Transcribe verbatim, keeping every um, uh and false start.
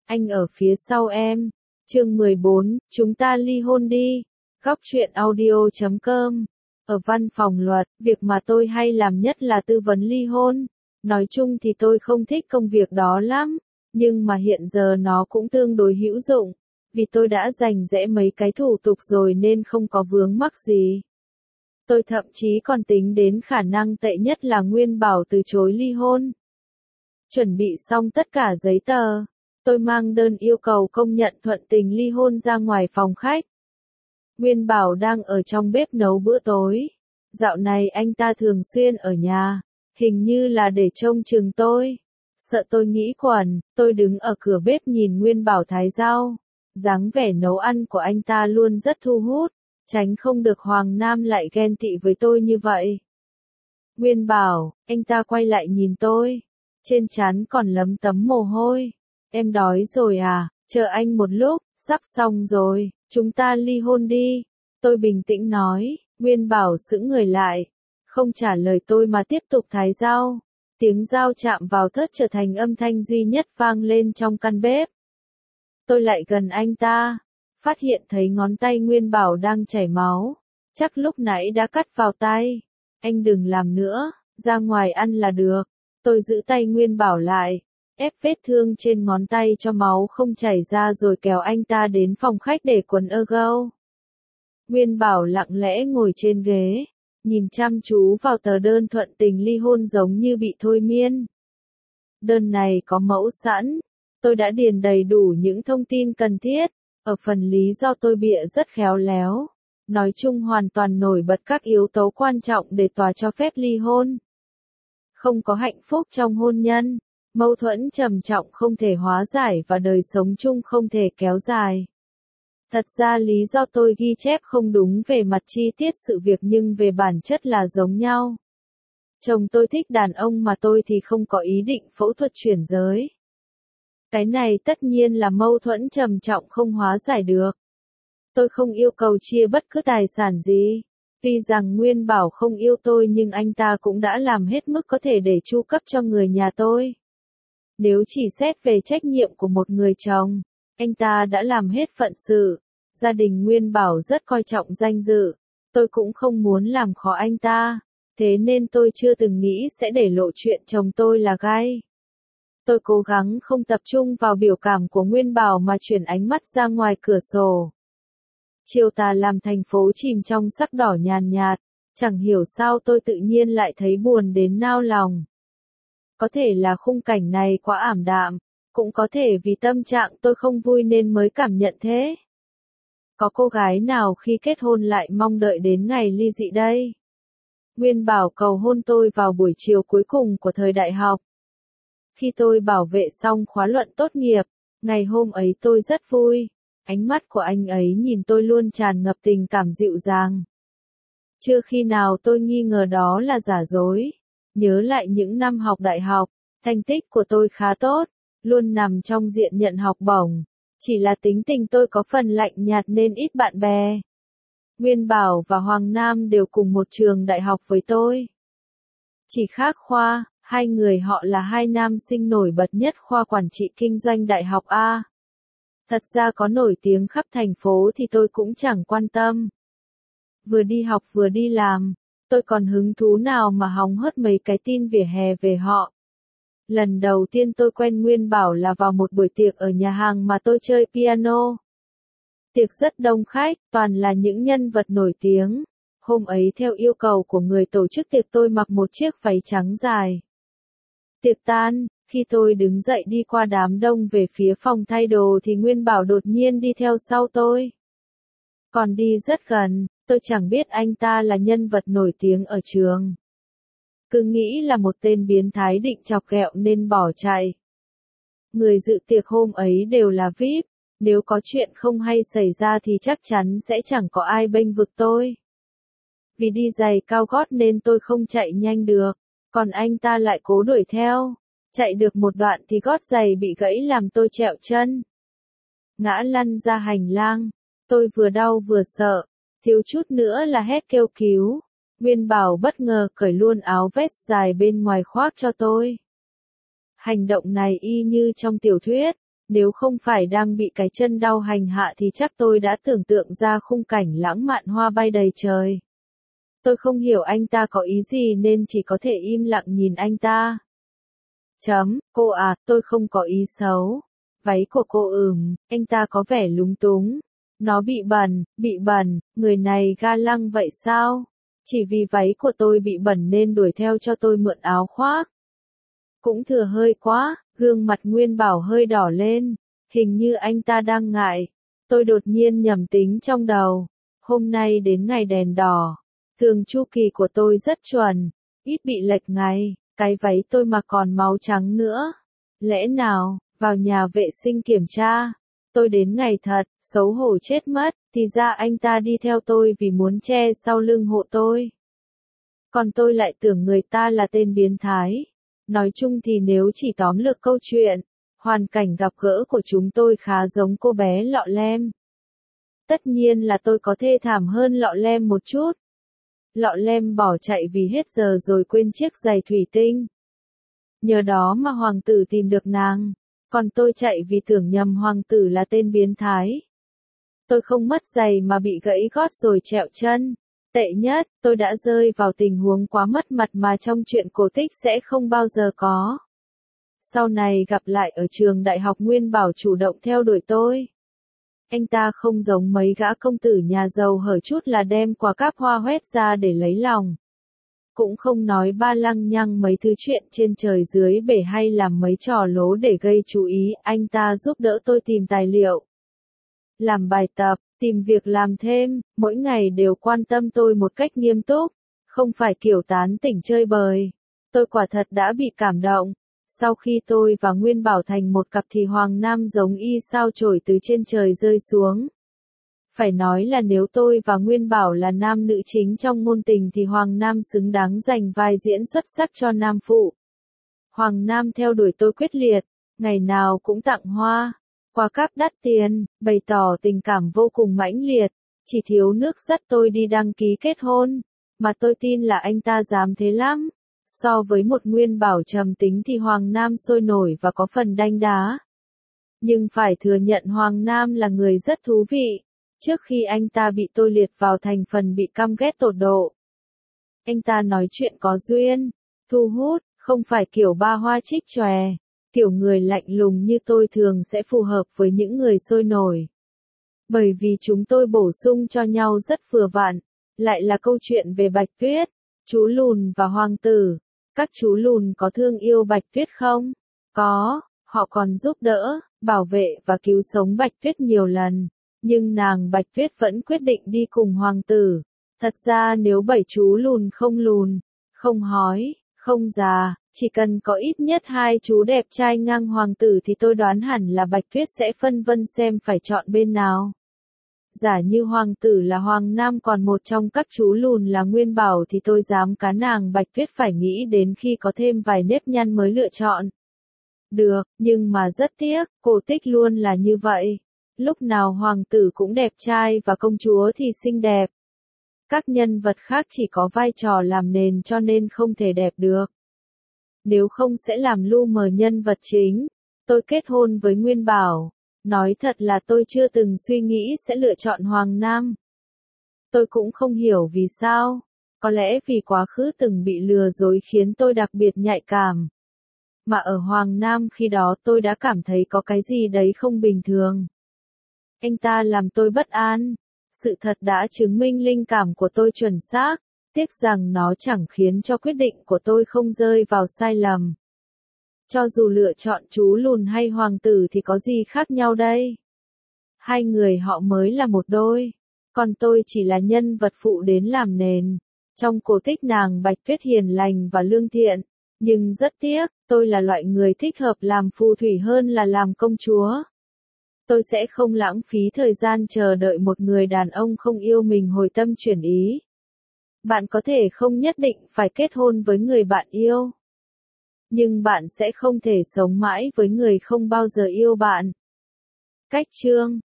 anh ở phía sau em. Chương mười bốn, chúng ta ly hôn đi. Góc truyện audio chấm com. Ở văn phòng luật, việc mà tôi hay làm nhất là tư vấn ly hôn. Nói chung thì tôi không thích công việc đó lắm, nhưng mà hiện giờ nó cũng tương đối hữu dụng, vì tôi đã rành rẽ mấy cái thủ tục rồi nên không có vướng mắc gì. Tôi thậm chí còn tính đến khả năng tệ nhất là Nguyên Bảo từ chối ly hôn. Chuẩn bị xong tất cả giấy tờ, tôi mang đơn yêu cầu công nhận thuận tình ly hôn ra ngoài phòng khách. Nguyên Bảo đang ở trong bếp nấu bữa tối. Dạo này anh ta thường xuyên ở nhà, hình như là để trông chừng tôi. Sợ tôi nghĩ quẩn, tôi đứng ở cửa bếp nhìn Nguyên Bảo thái rau. Dáng vẻ nấu ăn của anh ta luôn rất thu hút, tránh không được Hoàng Nam lại ghen tị với tôi như vậy. Nguyên Bảo, anh ta quay lại nhìn tôi, trên trán còn lấm tấm mồ hôi. Em đói rồi à, chờ anh một lúc, sắp xong rồi, chúng ta ly hôn đi. Tôi bình tĩnh nói. Nguyên Bảo sững người lại, không trả lời tôi mà tiếp tục thái rau. Tiếng dao chạm vào thớt trở thành âm thanh duy nhất vang lên trong căn bếp. Tôi lại gần anh ta, phát hiện thấy ngón tay Nguyên Bảo đang chảy máu, chắc lúc nãy đã cắt vào tay. Anh đừng làm nữa, ra ngoài ăn là được. Tôi giữ tay Nguyên Bảo lại, ép vết thương trên ngón tay cho máu không chảy ra rồi kéo anh ta đến phòng khách để quần ơ gâu. Nguyên Bảo lặng lẽ ngồi trên ghế, nhìn chăm chú vào tờ đơn thuận tình ly hôn giống như bị thôi miên. Đơn này có mẫu sẵn, tôi đã điền đầy đủ những thông tin cần thiết, ở phần lý do tôi bịa rất khéo léo. Nói chung hoàn toàn nổi bật các yếu tố quan trọng để tòa cho phép ly hôn. Không có hạnh phúc trong hôn nhân, mâu thuẫn trầm trọng không thể hóa giải và đời sống chung không thể kéo dài. Thật ra lý do tôi ghi chép không đúng về mặt chi tiết sự việc nhưng về bản chất là giống nhau. Chồng tôi thích đàn ông mà tôi thì không có ý định phẫu thuật chuyển giới. Cái này tất nhiên là mâu thuẫn trầm trọng không hóa giải được. Tôi không yêu cầu chia bất cứ tài sản gì. Tuy rằng Nguyên Bảo không yêu tôi nhưng anh ta cũng đã làm hết mức có thể để chu cấp cho người nhà tôi. Nếu chỉ xét về trách nhiệm của một người chồng, anh ta đã làm hết phận sự. Gia đình Nguyên Bảo rất coi trọng danh dự. Tôi cũng không muốn làm khó anh ta. Thế nên tôi chưa từng nghĩ sẽ để lộ chuyện chồng tôi là gay. Tôi cố gắng không tập trung vào biểu cảm của Nguyên Bảo mà chuyển ánh mắt ra ngoài cửa sổ. Chiều tà làm thành phố chìm trong sắc đỏ nhàn nhạt. Chẳng hiểu sao tôi tự nhiên lại thấy buồn đến nao lòng. Có thể là khung cảnh này quá ảm đạm. Cũng có thể vì tâm trạng tôi không vui nên mới cảm nhận thế. Có cô gái nào khi kết hôn lại mong đợi đến ngày ly dị đây? Nguyên Bảo cầu hôn tôi vào buổi chiều cuối cùng của thời đại học. Khi tôi bảo vệ xong khóa luận tốt nghiệp, ngày hôm ấy tôi rất vui. Ánh mắt của anh ấy nhìn tôi luôn tràn ngập tình cảm dịu dàng. Chưa khi nào tôi nghi ngờ đó là giả dối. Nhớ lại những năm học đại học, thành tích của tôi khá tốt, luôn nằm trong diện nhận học bổng. Chỉ là tính tình tôi có phần lạnh nhạt nên ít bạn bè. Nguyên Bảo và Hoàng Nam đều cùng một trường đại học với tôi. Chỉ khác khoa, hai người họ là hai nam sinh nổi bật nhất khoa quản trị kinh doanh đại học A. Thật ra có nổi tiếng khắp thành phố thì tôi cũng chẳng quan tâm. Vừa đi học vừa đi làm, tôi còn hứng thú nào mà hóng hớt mấy cái tin vỉa hè về họ. Lần đầu tiên tôi quen Nguyên Bảo là vào một buổi tiệc ở nhà hàng mà tôi chơi piano. Tiệc rất đông khách, toàn là những nhân vật nổi tiếng. Hôm ấy theo yêu cầu của người tổ chức tiệc tôi mặc một chiếc váy trắng dài. Tiệc tan, khi tôi đứng dậy đi qua đám đông về phía phòng thay đồ thì Nguyên Bảo đột nhiên đi theo sau tôi. Còn đi rất gần, tôi chẳng biết anh ta là nhân vật nổi tiếng ở trường. Cứ nghĩ là một tên biến thái định chọc ghẹo nên bỏ chạy. Người dự tiệc hôm ấy đều là vi ai pi, nếu có chuyện không hay xảy ra thì chắc chắn sẽ chẳng có ai bênh vực tôi. Vì đi giày cao gót nên tôi không chạy nhanh được, còn anh ta lại cố đuổi theo. Chạy được một đoạn thì gót giày bị gãy làm tôi trẹo chân. Ngã lăn ra hành lang, tôi vừa đau vừa sợ, thiếu chút nữa là hét kêu cứu. Nguyên Bảo bất ngờ cởi luôn áo vest dài bên ngoài khoác cho tôi. Hành động này y như trong tiểu thuyết, Nếu không phải đang bị cái chân đau hành hạ thì chắc tôi đã tưởng tượng ra khung cảnh lãng mạn hoa bay đầy trời. Tôi không hiểu anh ta có ý gì nên chỉ có thể im lặng nhìn anh ta. Chấm, cô à, tôi không có ý xấu. Váy của cô ừm, anh ta có vẻ lúng túng. Nó bị bẩn, bị bẩn, người này ga lăng vậy sao? Chỉ vì váy của tôi bị bẩn nên đuổi theo cho tôi mượn áo khoác. Cũng thừa hơi quá, gương mặt Nguyên Bảo hơi đỏ lên. Hình như anh ta đang ngại. Tôi đột nhiên nhầm tính trong đầu. Hôm nay đến ngày đèn đỏ. Thường chu kỳ của tôi rất chuẩn. Ít bị lệch ngày. Cái váy tôi mặc còn máu trắng nữa. Lẽ nào, vào nhà vệ sinh kiểm tra. Tôi đến ngày thật, xấu hổ chết mất. Thì ra anh ta đi theo tôi vì muốn che sau lưng hộ tôi. Còn tôi lại tưởng người ta là tên biến thái. Nói chung thì nếu chỉ tóm lược câu chuyện, hoàn cảnh gặp gỡ của chúng tôi khá giống cô bé Lọ Lem. Tất nhiên là tôi có thê thảm hơn Lọ Lem một chút. Lọ Lem bỏ chạy vì hết giờ rồi quên chiếc giày thủy tinh. Nhờ đó mà hoàng tử tìm được nàng. Còn tôi chạy vì tưởng nhầm hoàng tử là tên biến thái. Tôi không mất giày mà bị gãy gót rồi trẹo chân. Tệ nhất, tôi đã rơi vào tình huống quá mất mặt mà trong truyện cổ tích sẽ không bao giờ có. Sau này gặp lại ở trường đại học Nguyên Bảo chủ động theo đuổi tôi. Anh ta không giống mấy gã công tử nhà giàu hở chút là đem quả cáp hoa hoét ra để lấy lòng. Cũng không nói ba lăng nhăng mấy thứ chuyện trên trời dưới bể hay làm mấy trò lố để gây chú ý, anh ta giúp đỡ tôi tìm tài liệu, làm bài tập, tìm việc làm thêm, mỗi ngày đều quan tâm tôi một cách nghiêm túc, không phải kiểu tán tỉnh chơi bời. Tôi quả thật đã bị cảm động. Sau khi tôi và Nguyên Bảo thành một cặp thì Hoàng Nam giống y sao chổi từ trên trời rơi xuống. Phải nói là nếu tôi và Nguyên Bảo là nam nữ chính trong ngôn tình thì Hoàng Nam xứng đáng giành vai diễn xuất sắc cho nam phụ. Hoàng Nam theo đuổi tôi quyết liệt, ngày nào cũng tặng hoa, quà cáp đắt tiền, bày tỏ tình cảm vô cùng mãnh liệt, chỉ thiếu nước dắt tôi đi đăng ký kết hôn, mà tôi tin là anh ta dám thế lắm. So với một Nguyên Bảo trầm tính thì Hoàng Nam sôi nổi và có phần đanh đá. Nhưng phải thừa nhận Hoàng Nam là người rất thú vị. Trước khi anh ta bị tôi liệt vào thành phần bị căm ghét tột độ. Anh ta nói chuyện có duyên, thu hút, không phải kiểu ba hoa trích chòe. Kiểu người lạnh lùng như tôi thường sẽ phù hợp với những người sôi nổi. Bởi vì chúng tôi bổ sung cho nhau rất vừa vặn. Lại là câu chuyện về Bạch Tuyết, chú lùn và hoàng tử. Các chú lùn có thương yêu Bạch Tuyết không? Có, họ còn giúp đỡ, bảo vệ và cứu sống Bạch Tuyết nhiều lần. Nhưng nàng Bạch Tuyết vẫn quyết định đi cùng hoàng tử. Thật ra nếu bảy chú lùn không lùn, không hói, không già, chỉ cần có ít nhất hai chú đẹp trai ngang hoàng tử thì tôi đoán hẳn là Bạch Tuyết sẽ phân vân xem phải chọn bên nào. Giả như hoàng tử là Hoàng Nam còn một trong các chú lùn là Nguyên Bảo thì tôi dám cá nàng Bạch Tuyết phải nghĩ đến khi có thêm vài nếp nhăn mới lựa chọn. Được, nhưng mà rất tiếc, cổ tích luôn là như vậy. Lúc nào hoàng tử cũng đẹp trai và công chúa thì xinh đẹp. Các nhân vật khác chỉ có vai trò làm nền cho nên không thể đẹp được. Nếu không sẽ làm lu mờ nhân vật chính. Tôi kết hôn với Nguyên Bảo. Nói thật là tôi chưa từng suy nghĩ sẽ lựa chọn Hoàng Nam. Tôi cũng không hiểu vì sao. Có lẽ vì quá khứ từng bị lừa dối khiến tôi đặc biệt nhạy cảm. Mà ở Hoàng Nam khi đó tôi đã cảm thấy có cái gì đấy không bình thường. Anh ta làm tôi bất an. Sự thật đã chứng minh linh cảm của tôi chuẩn xác. Tiếc rằng nó chẳng khiến cho quyết định của tôi không rơi vào sai lầm. Cho dù lựa chọn chú lùn hay hoàng tử thì có gì khác nhau đây? Hai người họ mới là một đôi. Còn tôi chỉ là nhân vật phụ đến làm nền. Trong cổ tích nàng Bạch Tuyết hiền lành và lương thiện. Nhưng rất tiếc, tôi là loại người thích hợp làm phù thủy hơn là làm công chúa. Tôi sẽ không lãng phí thời gian chờ đợi một người đàn ông không yêu mình hồi tâm chuyển ý. Bạn có thể không nhất định phải kết hôn với người bạn yêu. Nhưng bạn sẽ không thể sống mãi với người không bao giờ yêu bạn. Cách chương